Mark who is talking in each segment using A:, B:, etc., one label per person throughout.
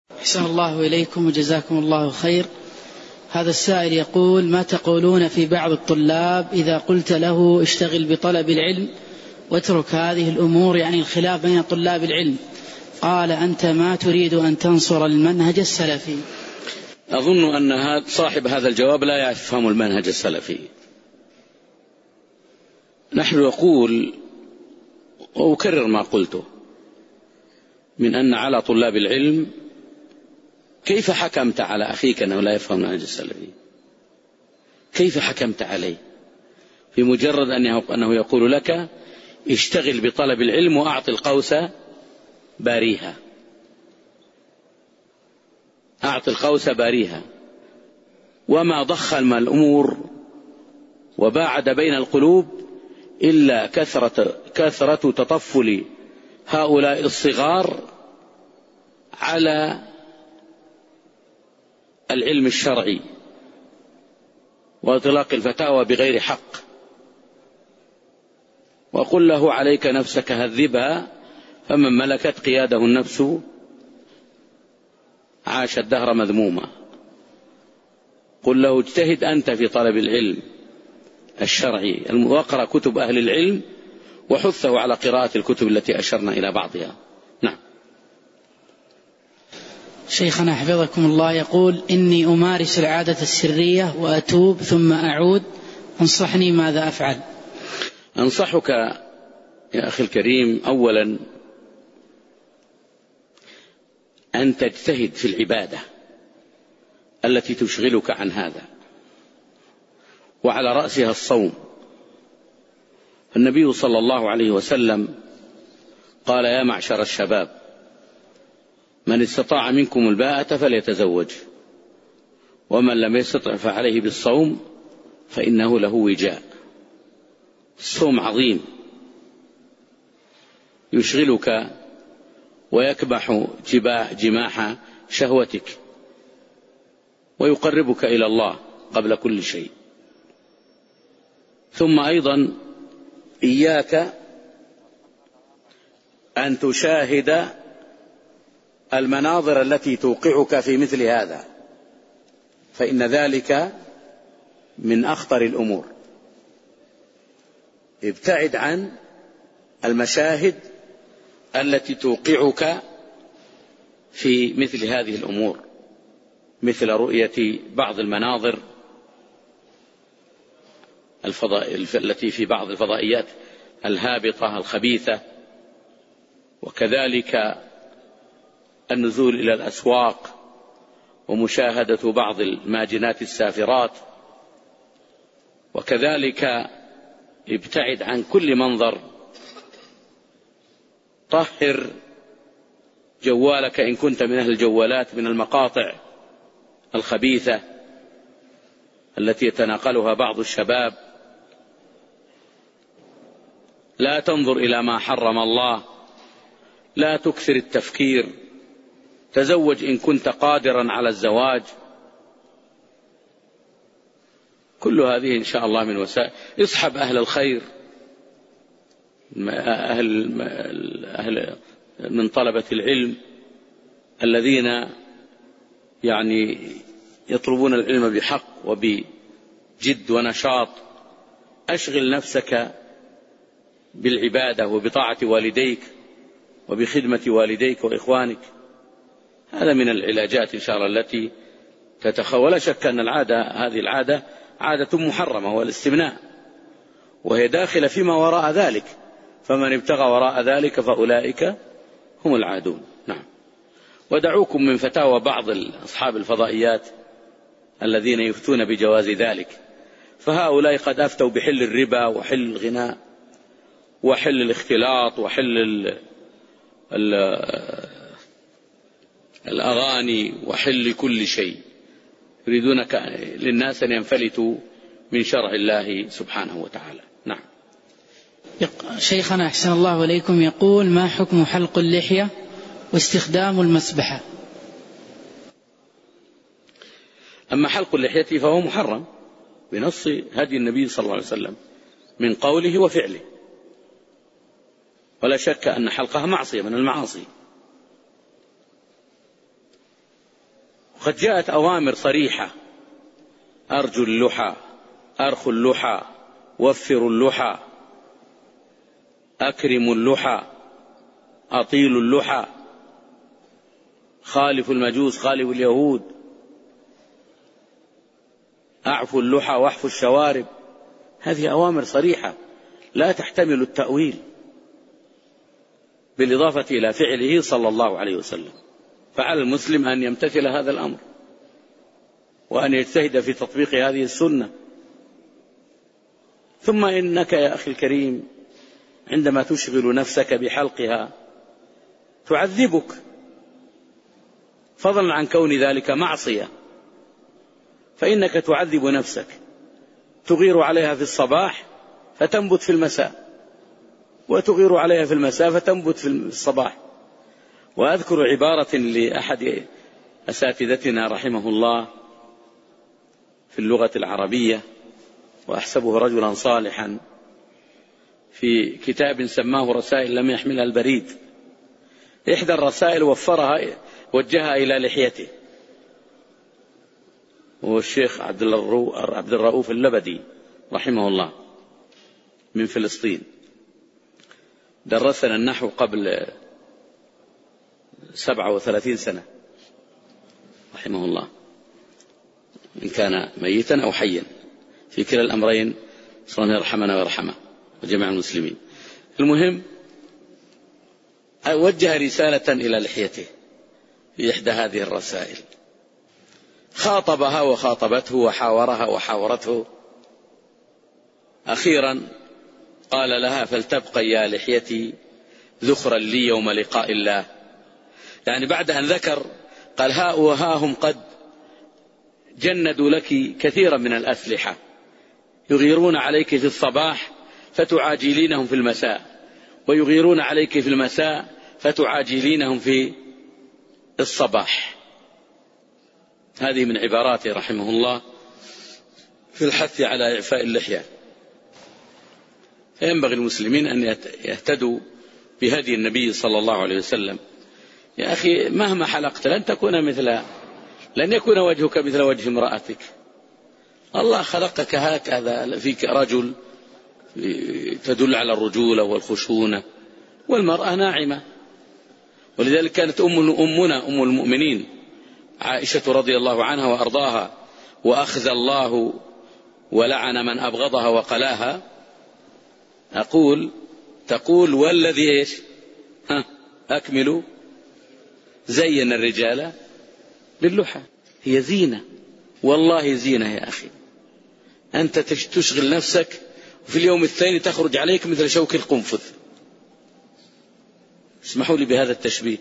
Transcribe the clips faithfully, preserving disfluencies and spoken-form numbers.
A: أحسن الله إليكم وجزاكم الله خير. هذا السائل يقول: ما تقولون في بعض الطلاب إذا قلت له اشتغل بطلب العلم واترك هذه الأمور، يعني الخلاف بين طلاب العلم؟ قال: أنت ما تريد أن تنصر المنهج السلفي.
B: أظن أن صاحب هذا الجواب لا يفهم المنهج السلفي. نحن نقول وأكرر ما قلته من أن على طلاب العلم، كيف حكمت على أخيك أنه لا يفهم المنهج السلفي؟ كيف حكمت عليه في مجرد أنه يقول لك اشتغل بطلب العلم وأعطي القوس باريها؟ أعطي القوس باريها. وما ضخم الأمور وباعد بين القلوب إلا كثرة, كثرة تطفل هؤلاء الصغار على العلم الشرعي وإطلاق الفتاوى بغير حق. وقل له: عليك نفسك هذبها، فمن ملكت قياده النفس عاش الدهر مذموما. قل له: اجتهد أنت في طلب العلم الشرعي، واقرأ كتب أهل العلم، وحثه على قراءة الكتب التي أشرنا إلى بعضها. نعم.
A: شيخنا حفظكم الله يقول: إني أمارس العادة السرية وأتوب ثم أعود، انصحني ماذا أفعل؟
B: أنصحك يا أخي الكريم أولا أن تجتهد في العبادة التي تشغلك عن هذا، وعلى رأسها الصوم. النبي صلى الله عليه وسلم قال: يا معشر الشباب، من استطاع منكم الباءة فليتزوج، ومن لم يستطع فعليه بالصوم فإنه له وجاء. الصوم عظيم يشغلك ويكبح جماح شهوتك ويقربك إلى الله قبل كل شيء. ثم أيضا إياك أن تشاهد المناظر التي توقعك في مثل هذا، فإن ذلك من أخطر الأمور. ابتعد عن المشاهد التي توقعك في مثل هذه الأمور، مثل رؤية بعض المناظر الفضاء التي في بعض الفضائيات الهابطة الخبيثة، وكذلك النزول إلى الأسواق ومشاهدة بعض الماجنات السافرات، وكذلك ابتعد عن كل منظر. طهر جوالك إن كنت من أهل الجوالات من المقاطع الخبيثة التي يتناقلها بعض الشباب. لا تنظر إلى ما حرم الله، لا تكثر التفكير. تزوج إن كنت قادرا على الزواج. كل هذه إن شاء الله من وسائل. اصحب أهل الخير، أهل, أهل من طلبة العلم الذين يعني يطلبون العلم بحق وبجد ونشاط. أشغل نفسك بالعبادة وبطاعة والديك وبخدمة والديك وإخوانك. هذا من العلاجات إن شاء الله التي تتخول. ولا شك أن العادة هذه العادة عادة محرمة، والاستمناء، وهي داخلة فيما وراء ذلك. فمن ابتغى وراء ذلك فأولئك هم العادون. نعم. ودعوكم من فتاوى بعض أصحاب الفضائيات الذين يفتون بجواز ذلك، فهؤلاء قد أفتوا بحل الربا وحل الغناء وحل الاختلاط وحل ال ال الأغاني وحل كل شيء. يريدون للناس أن ينفلتوا من شرع الله سبحانه وتعالى. نعم.
A: شيخنا أحسن الله إليكم يقول: ما حكم حلق اللحية واستخدام المسبحة؟
B: أما حلق اللحية فهو محرم بنص هدي النبي صلى الله عليه وسلم من قوله وفعله، ولا شك أن حلقها معصية من المعاصي. قد جاءت أوامر صريحة: أرجوا اللحى، أرخوا اللحى، وفروا اللحى، أكرموا اللحى، أطيلوا اللحى، خالفوا المجوس، خالفوا اليهود، أعفوا اللحى واحفوا الشوارب. هذه أوامر صريحة لا تحتمل التأويل، بالإضافة إلى فعله صلى الله عليه وسلم. فعلى المسلم أن يمتثل هذا الأمر وأن يجتهد في تطبيق هذه السنة. ثم إنك يا أخي الكريم عندما تشغل نفسك بحلقها تعذبك، فضلا عن كون ذلك معصية، فإنك تعذب نفسك، تغير عليها في الصباح فتنبت في المساء، وتغير عليها في المساء فتنبت في الصباح. وأذكر عبارة لأحد أساتذتنا رحمه الله في اللغة العربية، وأحسبه رجلا صالحا، في كتاب سماه رسائل لم يحملها البريد. إحدى الرسائل وفرها وجهها إلى لحيته، وهو الشيخ عبد الرؤوف اللبدي رحمه الله من فلسطين، درسنا النحو قبل سبعة وثلاثين سنة رحمه الله، إن كان ميتا أو حيا، في كلا الأمرين صلى الله يرحمنا ويرحمه وجميع المسلمين. المهم وجه رسالة إلى لحيته في إحدى هذه الرسائل، خاطبها وخاطبته وحاورها وحاورته. أخيرا قال لها: فلتبقى يا لحيتي ذخرا لي يوم لقاء الله. يعني بعد أن ذكر قال: ها وها هم قد جندوا لك كثيرا من الأسلحة، يغيرون عليك في الصباح فتعاجلينهم في المساء، ويغيرون عليك في المساء فتعاجلينهم في الصباح. هذه من عباراته رحمه الله في الحث على إعفاء اللحية. فينبغي المسلمين أن يهتدوا بهدي النبي صلى الله عليه وسلم. يا أخي مهما حلقت لن تكون مثل لن يكون وجهك مثل وجه امرأتك. الله خلقك هكذا، فيك رجل تدل على الرجولة والخشونة، والمرأة ناعمة. ولذلك كانت أم أمنا أم المؤمنين عائشة رضي الله عنها وأرضاها، وأخزى الله ولعن من أبغضها وقلاها، أقول تقول: والذي إيش ها أكملوا زين الرجال باللحى. هي زينة، والله زينة يا أخي. أنت تشغل نفسك وفي اليوم الثاني تخرج عليك مثل شوك القنفذ. اسمحوا لي بهذا التشبيه،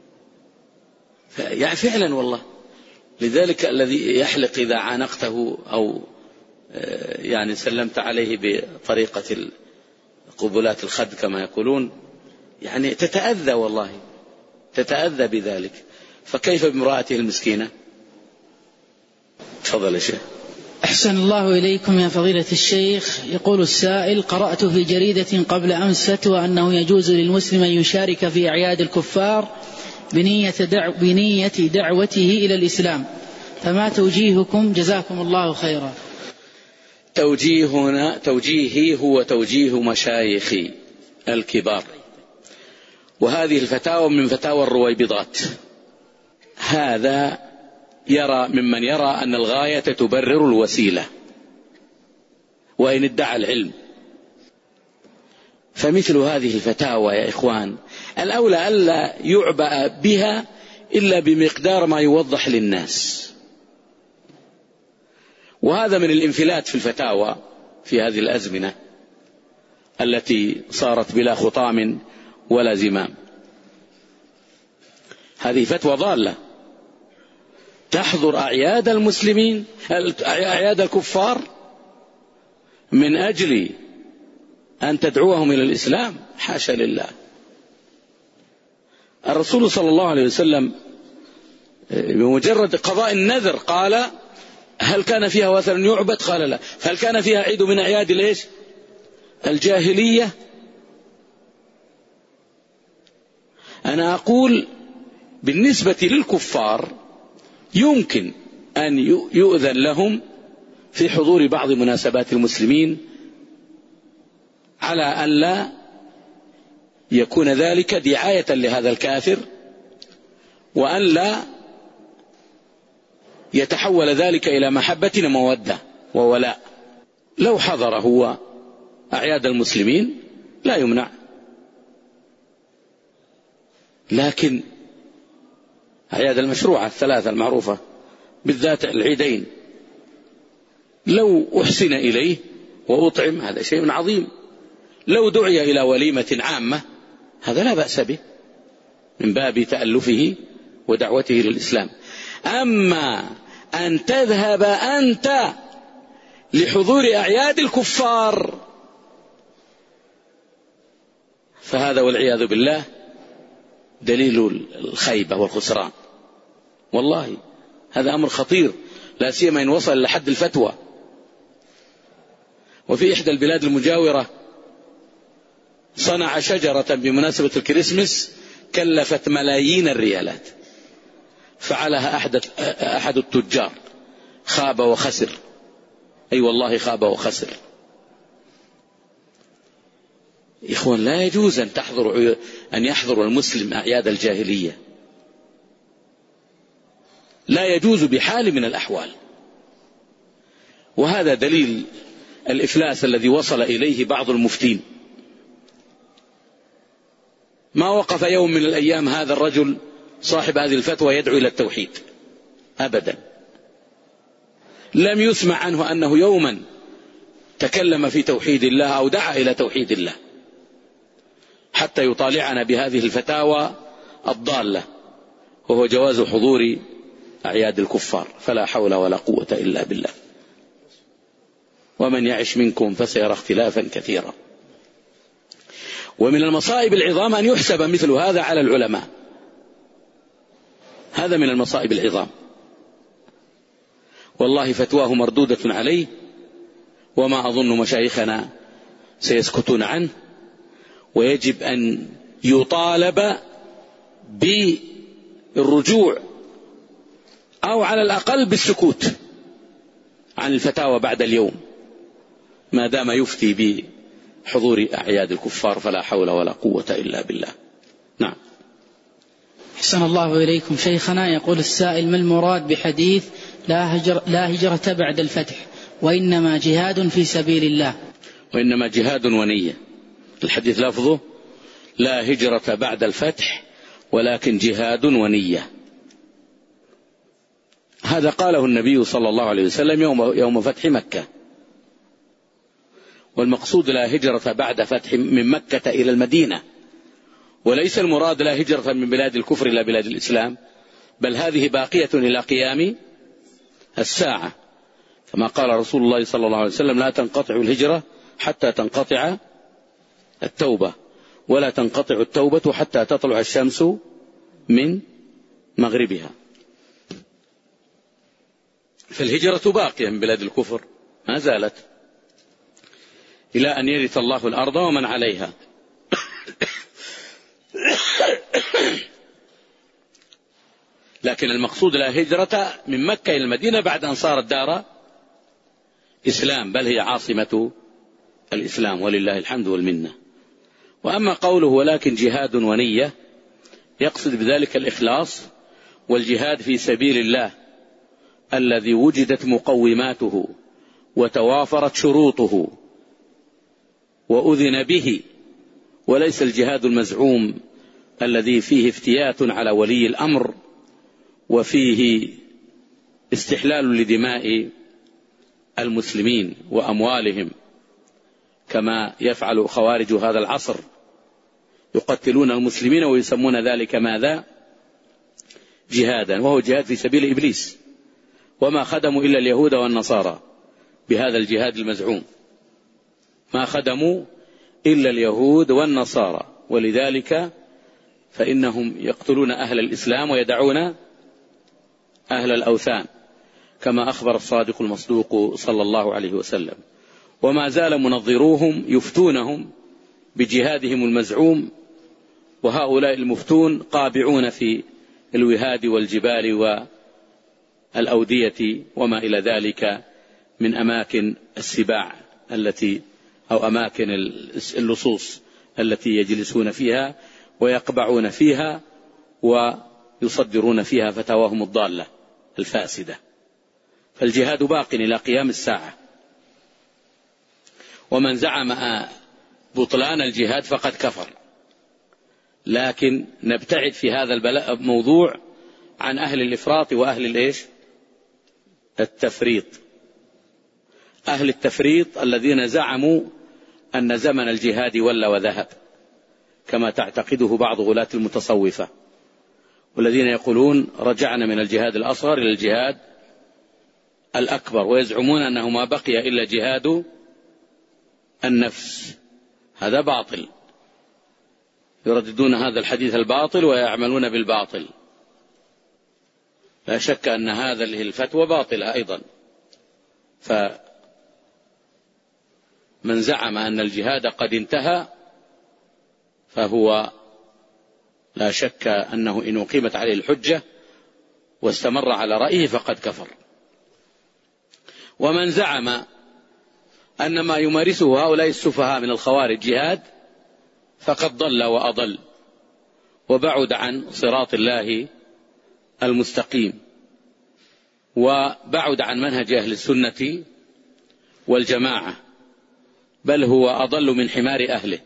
B: يعني فعلا والله. لذلك الذي يحلق إذا عانقته أو يعني سلمت عليه بطريقة قبلات الخد كما يقولون، يعني تتأذى، والله تتأذى بذلك، فكيف بامرأته المسكينة؟ تفضل يا شيخ.
A: أحسن الله إليكم يا فضيلة الشيخ. يقول السائل: قرأت في جريدة قبل أمس فتوى أنه يجوز للمسلم أن يشارك في أعياد الكفار بنية, دعو بنية دعوته إلى الإسلام، فما توجيهكم جزاكم الله خيرا؟
B: توجيهنا توجيهي هو توجيه مشايخي الكبار، وهذه الفتاوى من فتاوى الرويبضات. هذا يرى ممن يرى أن الغاية تبرر الوسيلة، وإن ادعى العلم. فمثل هذه الفتاوى يا إخوان الأولى ألا يعبأ بها إلا بمقدار ما يوضح للناس، وهذا من الانفلات في الفتاوى في هذه الأزمنة التي صارت بلا خطام ولا زمام. هذه فتوى ضالة تحضر أعياد المسلمين أعياد الكفار من أجل أن تدعوهم إلى الإسلام، حاشا لله. الرسول صلى الله عليه وسلم بمجرد قضاء النذر قال: هل كان فيها وثن يعبد؟ قال لا. فهل كان فيها عيد من أعياد ليش الجاهلية؟ أنا أقول بالنسبة للكفار يمكن أن يؤذن لهم في حضور بعض مناسبات المسلمين على أن لا يكون ذلك دعاية لهذا الكافر، وأن لا يتحول ذلك إلى محبة ومودة وولاء. لو حضر هو أعياد المسلمين لا يمنع، لكن أعياد المشروعة الثلاثة المعروفة بالذات العيدين لو أحسن إليه وأطعم هذا شيء عظيم. لو دعي إلى وليمة عامة هذا لا بأس به من باب تألفه ودعوته للإسلام. أما أن تذهب أنت لحضور أعياد الكفار فهذا والعياذ بالله دليل الخيبة والخسران. والله هذا أمر خطير، لا سيما إن وصل لحد الفتوى. وفي إحدى البلاد المجاورة صنع شجرة بمناسبة الكريسماس كلفت ملايين الريالات، فعلها أحد أحد التجار، خاب وخسر. أي والله خاب وخسر. إخوان، لا يجوز أن تحضر أن يحضر المسلم أعياد الجاهلية، لا يجوز بحال من الأحوال. وهذا دليل الإفلاس الذي وصل إليه بعض المفتين. ما وقف يوم من الأيام هذا الرجل صاحب هذه الفتوى يدعو إلى التوحيد أبدا. لم يسمع عنه أنه يوما تكلم في توحيد الله أو دعا إلى توحيد الله، حتى يطالعنا بهذه الفتاوى الضالة، وهو جواز حضور أعياد الكفار. فلا حول ولا قوة إلا بالله. ومن يعش منكم فسيرى اختلافا كثيرا. ومن المصائب العظام أن يحسب مثل هذا على العلماء، هذا من المصائب العظام. والله فتواه مردودة عليه، وما أظن مشايخنا سيسكتون عنه، ويجب أن يطالب بالرجوع أو على الأقل بالسكوت عن الفتاوى بعد اليوم، ما دام يفتي بحضور أعياد الكفار. فلا حول ولا قوة إلا بالله. نعم.
A: أحسن الله إليكم شيخنا. يقول السائل: ما المراد بحديث لا, هجر لا هجرة بعد الفتح وإنما جهاد في سبيل الله؟
B: وإنما جهاد ونية. الحديث لفظه لا هجرة بعد الفتح ولكن جهاد ونية. هذا قاله النبي صلى الله عليه وسلم يوم, يوم فتح مكة. والمقصود لا هجرة بعد فتح من مكة إلى المدينة، وليس المراد لا هجرة من بلاد الكفر إلى بلاد الإسلام، بل هذه باقية إلى قيام الساعة، كما قال رسول الله صلى الله عليه وسلم: لا تنقطع الهجرة حتى تنقطع التوبة، ولا تنقطع التوبة حتى تطلع الشمس من مغربها. فالهجرة باقية من بلاد الكفر ما زالت إلى أن يرث الله الأرض ومن عليها. لكن المقصود لا هجرة من مكة إلى المدينة بعد أن صارت دار إسلام، بل هي عاصمة الإسلام ولله الحمد والمنة. وأما قوله ولكن جهاد ونية، يقصد بذلك الإخلاص والجهاد في سبيل الله الذي وجدت مقوماته وتوافرت شروطه وأذن به، وليس الجهاد المزعوم الذي فيه افتيات على ولي الأمر وفيه استحلال لدماء المسلمين وأموالهم، كما يفعل خوارج هذا العصر، يقتلون المسلمين ويسمون ذلك ماذا؟ جهادا، وهو جهاد في سبيل إبليس. وما خدموا إلا اليهود والنصارى بهذا الجهاد المزعوم، ما خدموا إلا اليهود والنصارى، ولذلك فإنهم يقتلون أهل الإسلام ويدعون أهل الأوثان، كما أخبر الصادق المصدوق صلى الله عليه وسلم. وما زال منظروهم يفتونهم بجهادهم المزعوم، وهؤلاء المفتون قابعون في الوهاد والجبال الأودية وما إلى ذلك من أماكن السباع التي أو أماكن اللصوص التي يجلسون فيها ويقبعون فيها ويصدرون فيها فتاواهم الضالة الفاسدة. فالجهاد باق إلى قيام الساعة. ومن زعم بطلان الجهاد فقد كفر. لكن نبتعد في هذا الموضوع عن أهل الإفراط وأهل الإيش؟ التفريط. أهل التفريط الذين زعموا أن زمن الجهاد ولى وذهب كما تعتقده بعض غلاة المتصوفة، والذين يقولون رجعنا من الجهاد الأصغر إلى الجهاد الأكبر، ويزعمون أنه ما بقي إلا جهاد النفس. هذا باطل، يرددون هذا الحديث الباطل ويعملون بالباطل. لا شك أن هذا الفتوى باطلة أيضا. فمن زعم أن الجهاد قد انتهى فهو لا شك أنه إن أقيمت عليه الحجة واستمر على رأيه فقد كفر. ومن زعم أن ما يمارسه هؤلاء السفهاء من الخوارج جهاد فقد ضل وأضل وبعد عن صراط الله المستقيم، وبعد عن منهج أهل السنة والجماعة، بل هو أضل من حمار أهله.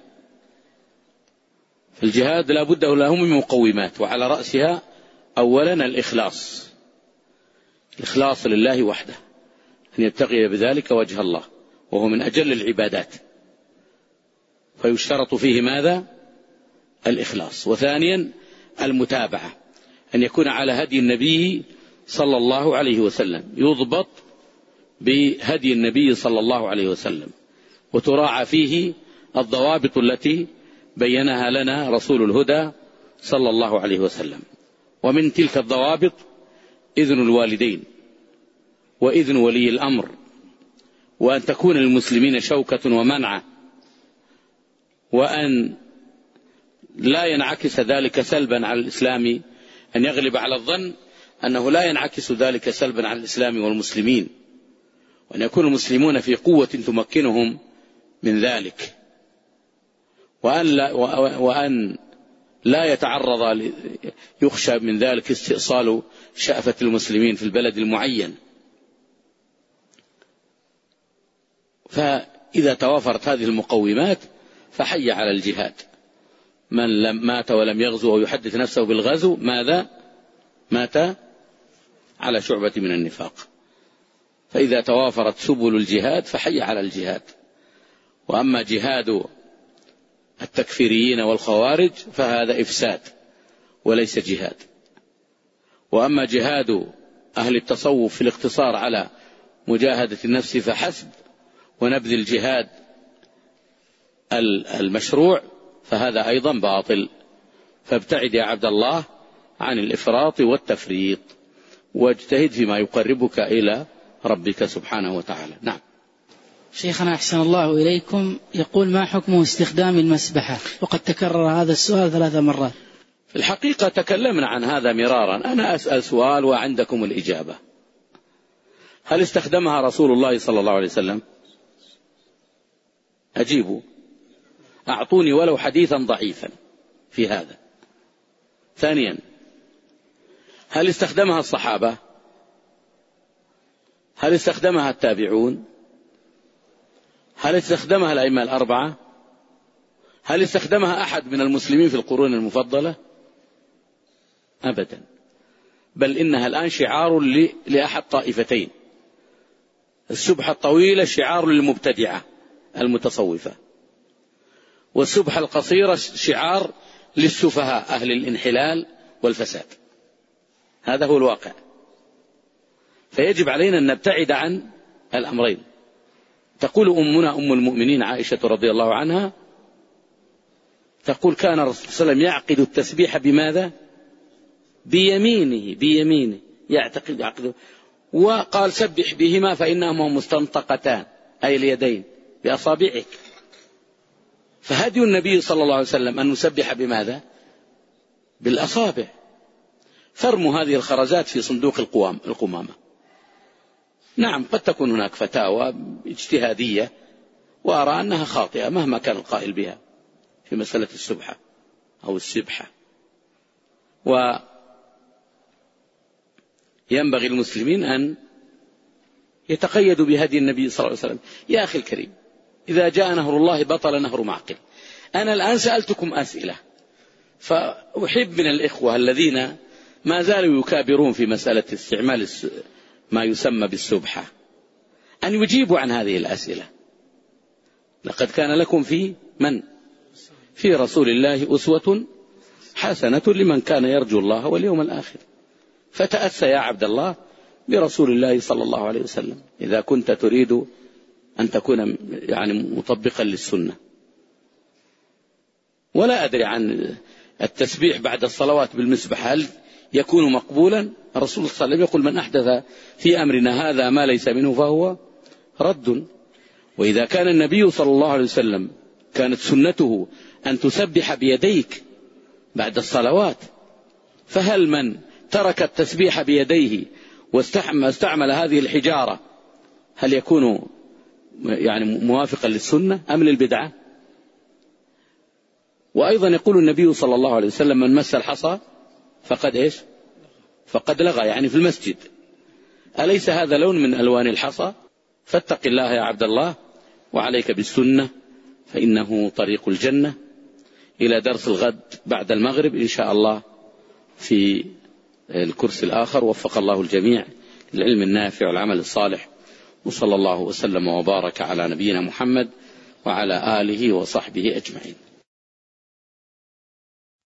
B: فالجهاد لا بد له من مقومات، وعلى رأسها أولا الإخلاص، الإخلاص لله وحده، أن يبتغي بذلك وجه الله، وهو من أجل العبادات، فيشترط فيه ماذا؟ الإخلاص. وثانيا المتابعة، أن يكون على هدي النبي صلى الله عليه وسلم، يضبط بهدي النبي صلى الله عليه وسلم، وتراعى فيه الضوابط التي بينها لنا رسول الهدى صلى الله عليه وسلم. ومن تلك الضوابط إذن الوالدين وإذن ولي الأمر، وأن تكون للمسلمين شوكة ومنعة، وأن لا ينعكس ذلك سلبا على الإسلام، أن يغلب على الظن أنه لا ينعكس ذلك سلبا على الإسلام والمسلمين، وأن يكون المسلمون في قوة تمكنهم من ذلك، وأن لا, وأن لا يتعرض يخشى من ذلك استئصال شأفة المسلمين في البلد المعين. فإذا توافرت هذه المقومات فحي على الجهاد. من لم مات ولم يغزو ويحدث نفسه بالغزو ماذا؟ مات على شعبة من النفاق. فإذا توافرت سبل الجهاد فحي على الجهاد. وأما جهاد التكفيريين والخوارج فهذا إفساد وليس جهاد. وأما جهاد أهل التصوف في الاقتصار على مجاهدة النفس فحسب ونبذ الجهاد المشروع فهذا أيضا باطل. فابتعد يا عبد الله عن الإفراط والتفريط، واجتهد فيما يقربك إلى ربك سبحانه وتعالى. نعم.
A: شيخنا أحسن الله إليكم، يقول ما حكم استخدام المسبحة؟ وقد تكرر هذا السؤال ثلاث مرات.
B: في الحقيقة تكلمنا عن هذا مرارا. أنا أسأل سؤال وعندكم الإجابة. هل استخدمها رسول الله صلى الله عليه وسلم؟ أجيبوا، أعطوني ولو حديثا ضعيفا في هذا. ثانيا، هل استخدمها الصحابة؟ هل استخدمها التابعون؟ هل استخدمها الأئمة الأربعة؟ هل استخدمها أحد من المسلمين في القرون المفضلة؟ أبدا. بل إنها الآن شعار لأحد طائفتين. السبحة الطويلة شعار للمبتدعة المتصوفة، والسبحة القصيرة شعار للسفهاء أهل الانحلال والفساد. هذا هو الواقع. فيجب علينا أن نبتعد عن الأمرين. تقول أمنا أم المؤمنين عائشة رضي الله عنها، تقول كان الرسول صلى الله عليه وسلم يعقد التسبيح بماذا؟ بيمينه، بيمينه يعتقد عقده. وقال سبح بهما فإنهما مستنطقتان، أي اليدين بأصابعك. فهدي النبي صلى الله عليه وسلم أن نسبح بماذا؟ بالأصابع. ترموا هذه الخرزات في صندوق القوام القمامة. نعم قد تكون هناك فتاوى اجتهادية وأرى أنها خاطئة مهما كان القائل بها في مسألة السبحة أو السبحة. وينبغي المسلمين أن يتقيدوا بهدي النبي صلى الله عليه وسلم. يا أخي الكريم، إذا جاء نهر الله بطل نهر معقل. أنا الآن سألتكم أسئلة، فأحب من الإخوة الذين ما زالوا يكابرون في مسألة استعمال ما يسمى بالسبحة أن يجيبوا عن هذه الأسئلة. لقد كان لكم في من في رسول الله أسوة حسنة لمن كان يرجو الله واليوم الآخر. فتأسى يا عبد الله برسول الله صلى الله عليه وسلم إذا كنت تريد أن تكون يعني مطبقا للسنة. ولا أدري عن التسبيح بعد الصلوات بالمسبح هل يكون مقبولا؟ الرسول صلى الله عليه وسلم يقول من أحدث في أمرنا هذا ما ليس منه فهو رد. وإذا كان النبي صلى الله عليه وسلم كانت سنته أن تسبح بيديك بعد الصلوات، فهل من ترك التسبيح بيديه واستعمل هذه الحجارة هل يكون يعني موافقا للسنة أم للبدعة؟ وأيضا يقول النبي صلى الله عليه وسلم من مس الحصى فقد إيش فقد لغى، يعني في المسجد. أليس هذا لون من ألوان الحصى؟ فاتق الله يا عبد الله وعليك بالسنة فإنه طريق الجنة. إلى درس الغد بعد المغرب إن شاء الله في الكرسي الآخر. وفق الله الجميع للعلم النافع والعمل الصالح، وصلى الله وسلم وبارك على نبينا محمد وعلى آله وصحبه أجمعين.